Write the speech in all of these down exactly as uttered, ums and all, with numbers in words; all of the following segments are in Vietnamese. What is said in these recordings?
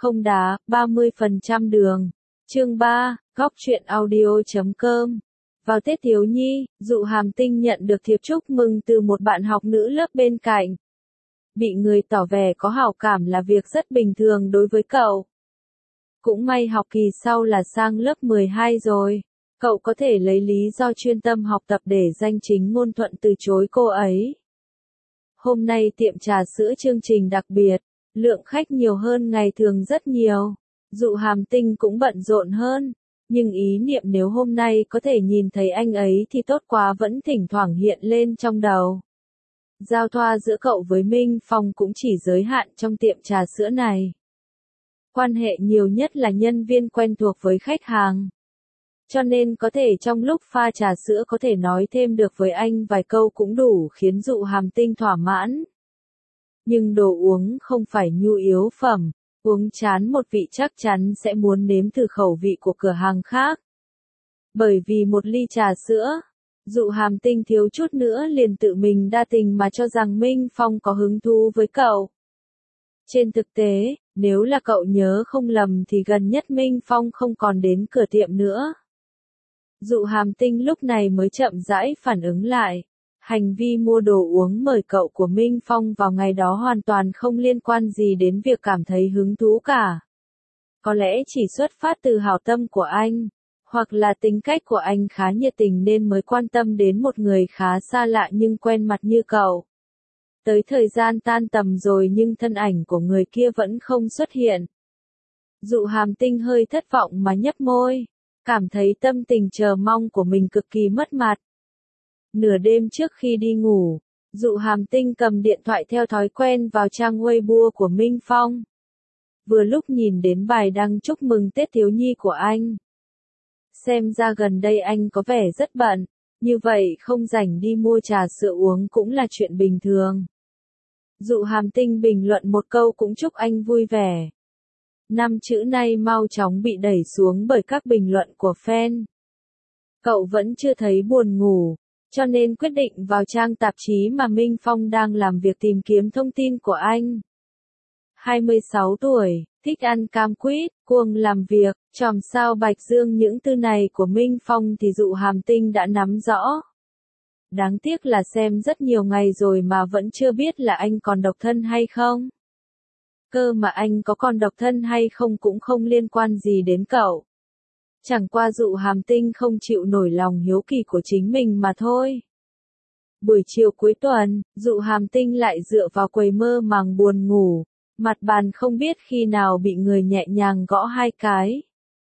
không đá, ba mươi phần trăm đường. Chương ba, góc truyện audio chấm com. Vào Tết thiếu nhi, Dụ Hàm Tinh nhận được thiệp chúc mừng từ một bạn học nữ lớp bên cạnh. Bị người tỏ vẻ có hảo cảm là việc rất bình thường đối với cậu. Cũng may học kỳ sau là sang lớp mười hai rồi. Cậu có thể lấy lý do chuyên tâm học tập để danh chính ngôn thuận từ chối cô ấy. Hôm nay tiệm trà sữa chương trình đặc biệt, lượng khách nhiều hơn ngày thường rất nhiều. Dụ Hàm Tinh cũng bận rộn hơn, nhưng ý niệm nếu hôm nay có thể nhìn thấy anh ấy thì tốt quá vẫn thỉnh thoảng hiện lên trong đầu. Giao thoa giữa cậu với Minh Phong cũng chỉ giới hạn trong tiệm trà sữa này. Quan hệ nhiều nhất là nhân viên quen thuộc với khách hàng. Cho nên có thể trong lúc pha trà sữa có thể nói thêm được với anh vài câu cũng đủ khiến Dụ Hàm Tinh thỏa mãn. Nhưng đồ uống không phải nhu yếu phẩm, uống chán một vị chắc chắn sẽ muốn nếm thử khẩu vị của cửa hàng khác. Bởi vì một ly trà sữa, Dụ Hàm Tinh thiếu chút nữa liền tự mình đa tình mà cho rằng Minh Phong có hứng thú với cậu. Trên thực tế, nếu là cậu nhớ không lầm thì gần nhất Minh Phong không còn đến cửa tiệm nữa. Dụ Hàm Tinh lúc này mới chậm rãi phản ứng lại. Hành vi mua đồ uống mời cậu của Minh Phong vào ngày đó hoàn toàn không liên quan gì đến việc cảm thấy hứng thú cả. Có lẽ chỉ xuất phát từ hảo tâm của anh, hoặc là tính cách của anh khá nhiệt tình nên mới quan tâm đến một người khá xa lạ nhưng quen mặt như cậu. Tới thời gian tan tầm rồi nhưng thân ảnh của người kia vẫn không xuất hiện. Dụ Hàm Tinh hơi thất vọng mà nhấp môi, cảm thấy tâm tình chờ mong của mình cực kỳ mất mặt. Nửa đêm trước khi đi ngủ, Dụ Hàm Tinh cầm điện thoại theo thói quen vào trang Weibo của Minh Phong. Vừa lúc nhìn đến bài đăng chúc mừng Tết thiếu nhi của anh. Xem ra gần đây anh có vẻ rất bận, như vậy không rảnh đi mua trà sữa uống cũng là chuyện bình thường. Dụ Hàm Tinh bình luận một câu cũng chúc anh vui vẻ. Năm chữ này mau chóng bị đẩy xuống bởi các bình luận của fan. Cậu vẫn chưa thấy buồn ngủ, cho nên quyết định vào trang tạp chí mà Minh Phong đang làm việc tìm kiếm thông tin của anh. hai mươi sáu tuổi, thích ăn cam quýt, cuồng làm việc, chòm sao Bạch Dương, những từ này của Minh Phong thì Dụ Hàm Tinh đã nắm rõ. Đáng tiếc là xem rất nhiều ngày rồi mà vẫn chưa biết là anh còn độc thân hay không. Cơ mà anh có còn độc thân hay không cũng không liên quan gì đến cậu. Chẳng qua Dụ Hàm Tinh không chịu nổi lòng hiếu kỳ của chính mình mà thôi. Buổi chiều cuối tuần, Dụ Hàm Tinh lại dựa vào quầy mơ màng buồn ngủ, mặt bàn không biết khi nào bị người nhẹ nhàng gõ hai cái.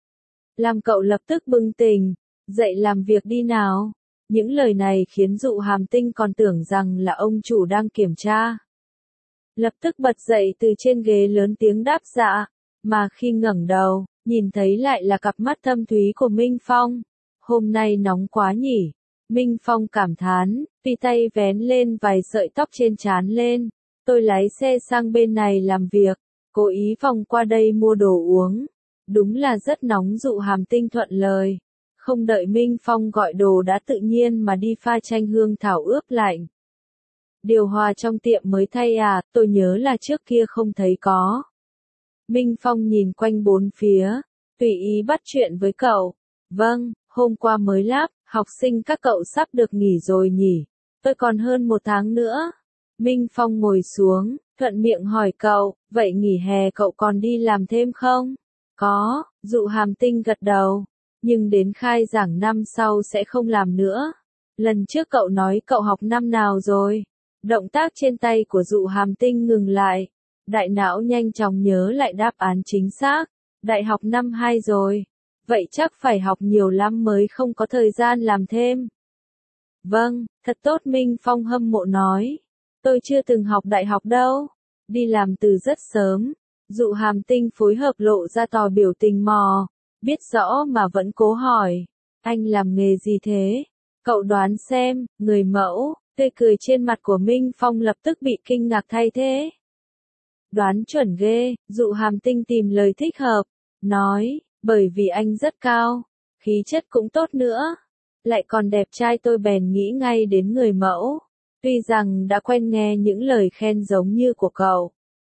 Làm cậu lập tức bừng tỉnh, dậy làm việc đi nào. Những lời này khiến Dụ Hàm Tinh còn tưởng rằng là ông chủ đang kiểm tra. Lập tức bật dậy từ trên ghế lớn tiếng đáp dạ, mà khi ngẩng đầu, nhìn thấy lại là cặp mắt thâm thúy của Minh Phong. Hôm nay nóng quá nhỉ? Minh Phong cảm thán, tùy tay vén lên vài sợi tóc trên trán lên. Tôi lái xe sang bên này làm việc, cố ý vòng qua đây mua đồ uống. Đúng là rất nóng. Dụ Hàm Tinh thuận lời. Không đợi Minh Phong gọi đồ đã tự nhiên mà đi pha chanh hương thảo ướp lạnh. Điều hòa trong tiệm mới thay à, tôi nhớ là trước kia không thấy có. Minh Phong nhìn quanh bốn phía, tùy ý bắt chuyện với cậu. Vâng, hôm qua mới láp, học sinh các cậu sắp được nghỉ rồi nhỉ? Tôi còn hơn một tháng nữa. Minh Phong ngồi xuống, thuận miệng hỏi cậu, vậy nghỉ hè cậu còn đi làm thêm không? Có, Dụ Hàm Tinh gật đầu. Nhưng đến khai giảng năm sau sẽ không làm nữa. Lần trước cậu nói cậu học năm nào rồi? Động tác trên tay của Dụ Hàm Tinh ngừng lại. Đại não nhanh chóng nhớ lại đáp án chính xác. Đại học năm hai rồi. Vậy chắc phải học nhiều lắm mới không có thời gian làm thêm. Vâng, thật tốt. Minh Phong hâm mộ nói. Tôi chưa từng học đại học đâu. Đi làm từ rất sớm. Dụ Hàm Tinh phối hợp lộ ra tỏ biểu tình mò. Biết rõ mà vẫn cố hỏi. Anh làm nghề gì thế? Cậu đoán xem. Người mẫu. Tươi cười trên mặt của Minh Phong lập tức bị kinh ngạc thay thế. Đoán chuẩn ghê. Dụ Hàm Tinh tìm lời thích hợp. Nói, bởi vì anh rất cao. Khí chất cũng tốt nữa. Lại còn đẹp trai, tôi bèn nghĩ ngay đến người mẫu. Tuy rằng đã quen nghe những lời khen giống như của cậu.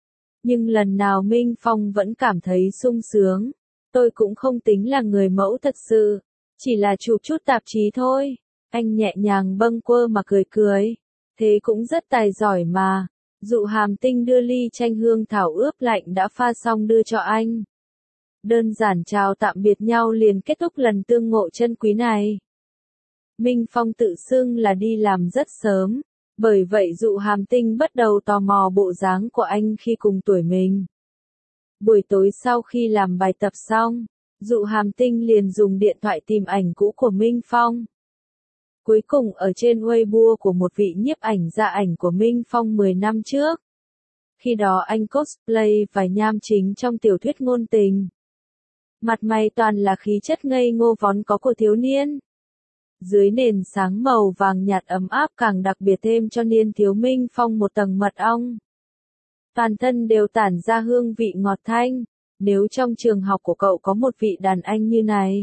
Nhưng lần nào Minh Phong vẫn cảm thấy sung sướng. Tôi cũng không tính là người mẫu thật sự, chỉ là chụp chút tạp chí thôi. Anh nhẹ nhàng bâng quơ mà cười cười. Thế cũng rất tài giỏi mà. Dụ Hàm Tinh đưa ly chanh hương thảo ướp lạnh đã pha xong đưa cho anh. Đơn giản chào tạm biệt nhau liền kết thúc lần tương ngộ chân quý này. Minh Phong tự xưng là đi làm rất sớm, bởi vậy Dụ Hàm Tinh bắt đầu tò mò bộ dáng của anh khi cùng tuổi mình. Buổi tối sau khi làm bài tập xong, Dụ Hàm Tinh liền dùng điện thoại tìm ảnh cũ của Minh Phong. Cuối cùng ở trên Weibo của một vị nhiếp ảnh ra ảnh của Minh Phong mười năm trước. Khi đó anh cosplay vài nham chính trong tiểu thuyết ngôn tình. Mặt mày toàn là khí chất ngây ngô vốn có của thiếu niên. Dưới nền sáng màu vàng nhạt ấm áp càng đặc biệt thêm cho niên thiếu Minh Phong một tầng mật ong. Toàn thân đều tản ra hương vị ngọt thanh, nếu trong trường học của cậu có một vị đàn anh như này.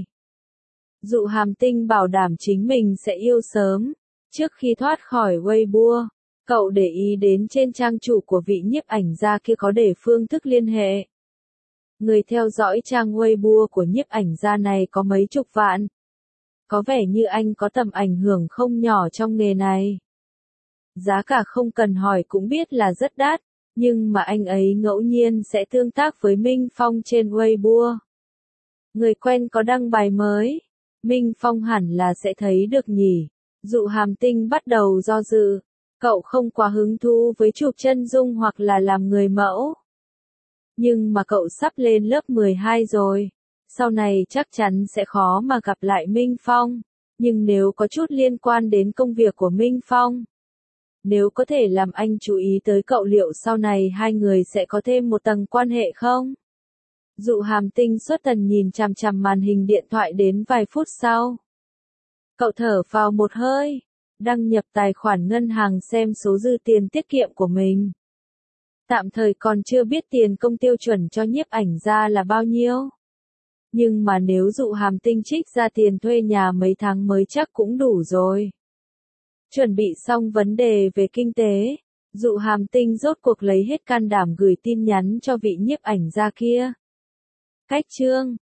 Dụ Hàm Tinh bảo đảm chính mình sẽ yêu sớm. Trước khi thoát khỏi Weibo, cậu để ý đến trên trang chủ của vị nhiếp ảnh gia kia có để phương thức liên hệ. Người theo dõi trang Weibo của nhiếp ảnh gia này có mấy chục vạn. Có vẻ như anh có tầm ảnh hưởng không nhỏ trong nghề này. Giá cả không cần hỏi cũng biết là rất đắt, nhưng mà anh ấy ngẫu nhiên sẽ tương tác với Minh Phong trên Weibo. Người quen có đăng bài mới, Minh Phong hẳn là sẽ thấy được nhỉ. Dụ Hàm Tinh bắt đầu do dự, cậu không quá hứng thú với chụp chân dung hoặc là làm người mẫu. Nhưng mà cậu sắp lên lớp mười hai rồi, sau này chắc chắn sẽ khó mà gặp lại Minh Phong, nhưng nếu có chút liên quan đến công việc của Minh Phong, nếu có thể làm anh chú ý tới cậu liệu sau này hai người sẽ có thêm một tầng quan hệ không? Dụ Hàm Tinh xuất thần nhìn chằm chằm màn hình điện thoại đến vài phút sau. Cậu thở vào một hơi, đăng nhập tài khoản ngân hàng xem số dư tiền tiết kiệm của mình. Tạm thời còn chưa biết tiền công tiêu chuẩn cho nhiếp ảnh gia là bao nhiêu. Nhưng mà nếu Dụ Hàm Tinh trích ra tiền thuê nhà mấy tháng mới chắc cũng đủ rồi. Chuẩn bị xong vấn đề về kinh tế, Dụ Hàm Tinh rốt cuộc lấy hết can đảm gửi tin nhắn cho vị nhiếp ảnh gia kia. Cách chương